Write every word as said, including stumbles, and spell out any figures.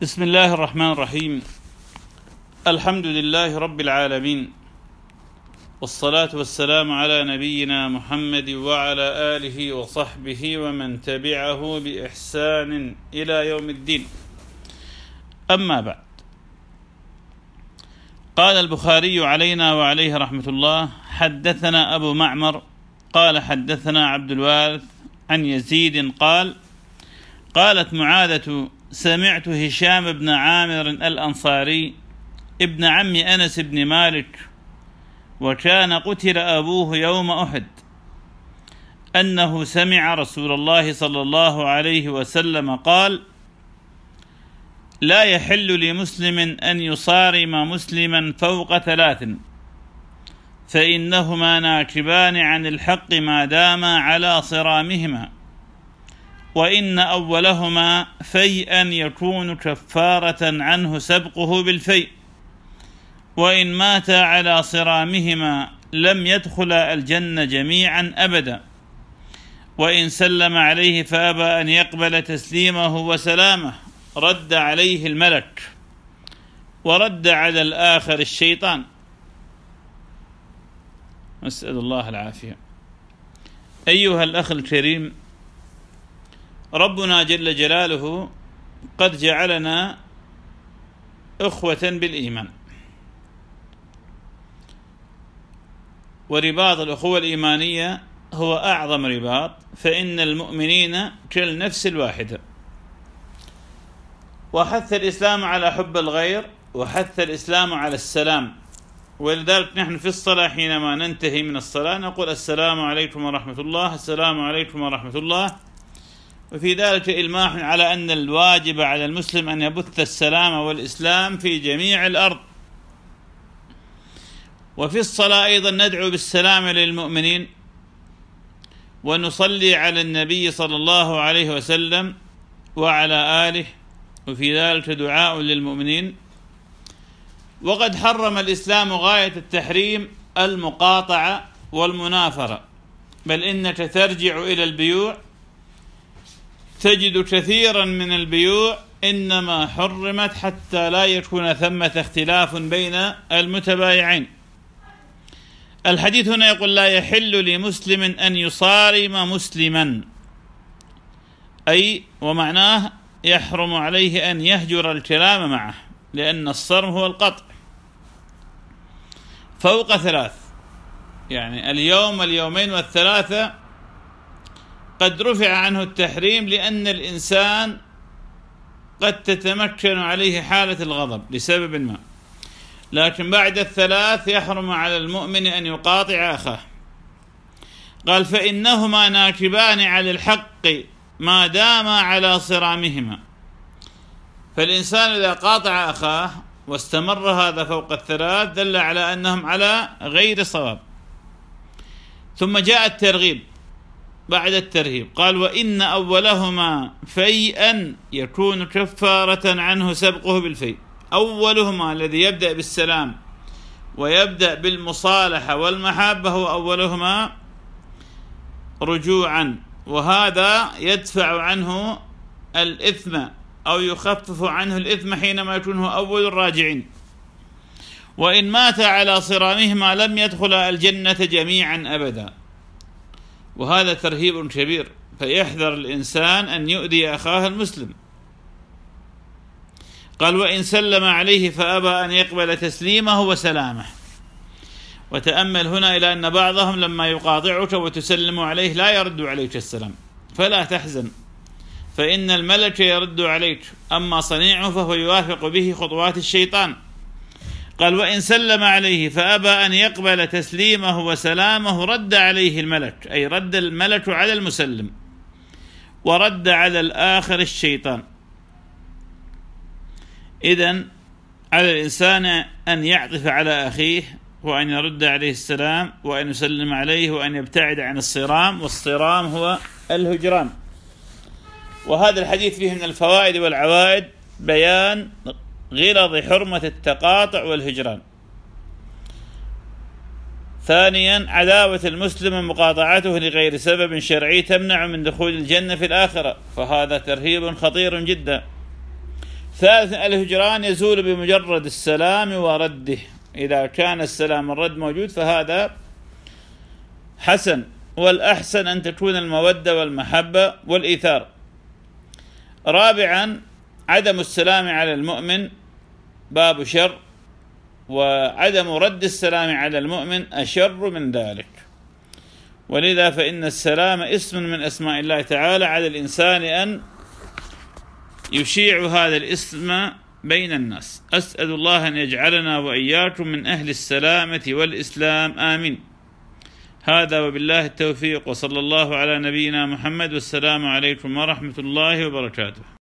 بسم الله الرحمن الرحيم. الحمد لله رب العالمين، والصلاة والسلام على نبينا محمد وعلى آله وصحبه ومن تبعه بإحسان إلى يوم الدين. أما بعد، قال البخاري علينا وعليه رحمة الله: حدثنا أبو معمر قال حدثنا عبد الوارث عن يزيد قال: قالت معاذة: سمعت هشام بن عامر الأنصاري ابن عم أنس بن مالك، وكان قتل أبوه يوم أحد، أنه سمع رسول الله صلى الله عليه وسلم قال: لا يحل لمسلم أن يصارم مسلما فوق ثلاث، فإنهما ناكبان عن الحق ما داما على صرامهما، وإن أولهما فيئا يكون كفارة عنه سبقه بالفيء، وإن مات على صرامهما لم يدخل الجنة جميعا أبدا، وإن سلم عليه فأبى أن يقبل تسليمه وسلامه رد عليه الملك، ورد على الآخر الشيطان. نسأل الله العافية. أيها الأخ الكريم، ربنا جل جلاله قد جعلنا أخوة بالإيمان، ورباط الأخوة الإيمانية هو أعظم رباط، فإن المؤمنين كالنفس الواحدة. وحث الإسلام على حب الغير، وحث الإسلام على السلام، ولذلك نحن في الصلاة حينما ننتهي من الصلاة نقول: السلام عليكم ورحمة الله، السلام عليكم ورحمة الله. وفي ذلك إلماح على أن الواجب على المسلم أن يبث السلام والإسلام في جميع الأرض. وفي الصلاة أيضا ندعو بالسلام للمؤمنين، ونصلي على النبي صلى الله عليه وسلم وعلى آله، وفي ذلك دعاء للمؤمنين. وقد حرم الإسلام غاية التحريم المقاطعة والمنافرة، بل إنك ترجع إلى البيوع تجد كثيرا من البيوع إنما حرمت حتى لا يكون ثمة اختلاف بين المتبايعين. الحديث هنا يقول: لا يحل لمسلم أن يصارم مسلما، أي ومعناه يحرم عليه أن يهجر الكلام معه، لأن الصرم هو القطع فوق ثلاث، يعني اليوم اليومين والثلاثة قد رفع عنه التحريم، لأن الإنسان قد تتمكن عليه حالة الغضب لسبب ما، لكن بعد الثلاث يحرم على المؤمن أن يقاطع أخاه. قال: فإنهما ناكبان على الحق ما داما على صرامهما. فالإنسان إذا قاطع أخاه واستمر هذا فوق الثلاث دل على أنهم على غير صواب. ثم جاء الترغيب بعد الترهيب، قال: وإن أولهما فيئا يكون كفارة عنه سبقه بالفيء. أولهما الذي يبدأ بالسلام ويبدأ بالمصالحة والمحبة هو أولهما رجوعا، وهذا يدفع عنه الإثم أو يخفف عنه الإثم حينما يكون هو أول الراجعين. وإن مات على صرامهما لم يدخل الجنة جميعا أبدا، وهذا ترهيب كبير، فيحذر الإنسان أن يؤذي أخاه المسلم. قال: وإن سلم عليه فأبى أن يقبل تسليمه وسلامه. وتأمل هنا إلى أن بعضهم لما يقاطعك وتسلم عليه لا يرد عليك السلام، فلا تحزن، فإن الملك يرد عليك، أما صنيعه فهو يوافق به خطوات الشيطان. قال: وإن سلم عليه فأبى أن يقبل تسليمه وسلامه رد عليه الملك، أي رد الملك على المسلم، ورد على الآخر الشيطان. إذن على الإنسان أن يعطف على أخيه، وأن يرد عليه السلام، وأن يسلم عليه، وأن يبتعد عن الصرام، والصرام هو الهجران. وهذا الحديث فيه من الفوائد والعوائد بيان غلظ حرمة التقاطع والهجران. ثانيا، عداوة المسلم ومقاطعته لغير سبب شرعي تمنع من دخول الجنة في الآخرة، فهذا ترهيب خطير جدا. ثالثا الهجران يزول بمجرد السلام ورده، إذا كان السلام الرد موجود فهذا حسن، والأحسن أن تكون المودة والمحبة والإيثار. رابعا عدم السلام على المؤمن باب شر، وعدم رد السلام على المؤمن أشر من ذلك، ولذا فإن السلام اسم من أسماء الله تعالى، على الإنسان أن يشيع هذا الاسم بين الناس. أسأل الله أن يجعلنا وإياكم من أهل السلامة والإسلام، آمين. هذا وبالله التوفيق، وصلى الله على نبينا محمد، والسلام عليكم ورحمة الله وبركاته.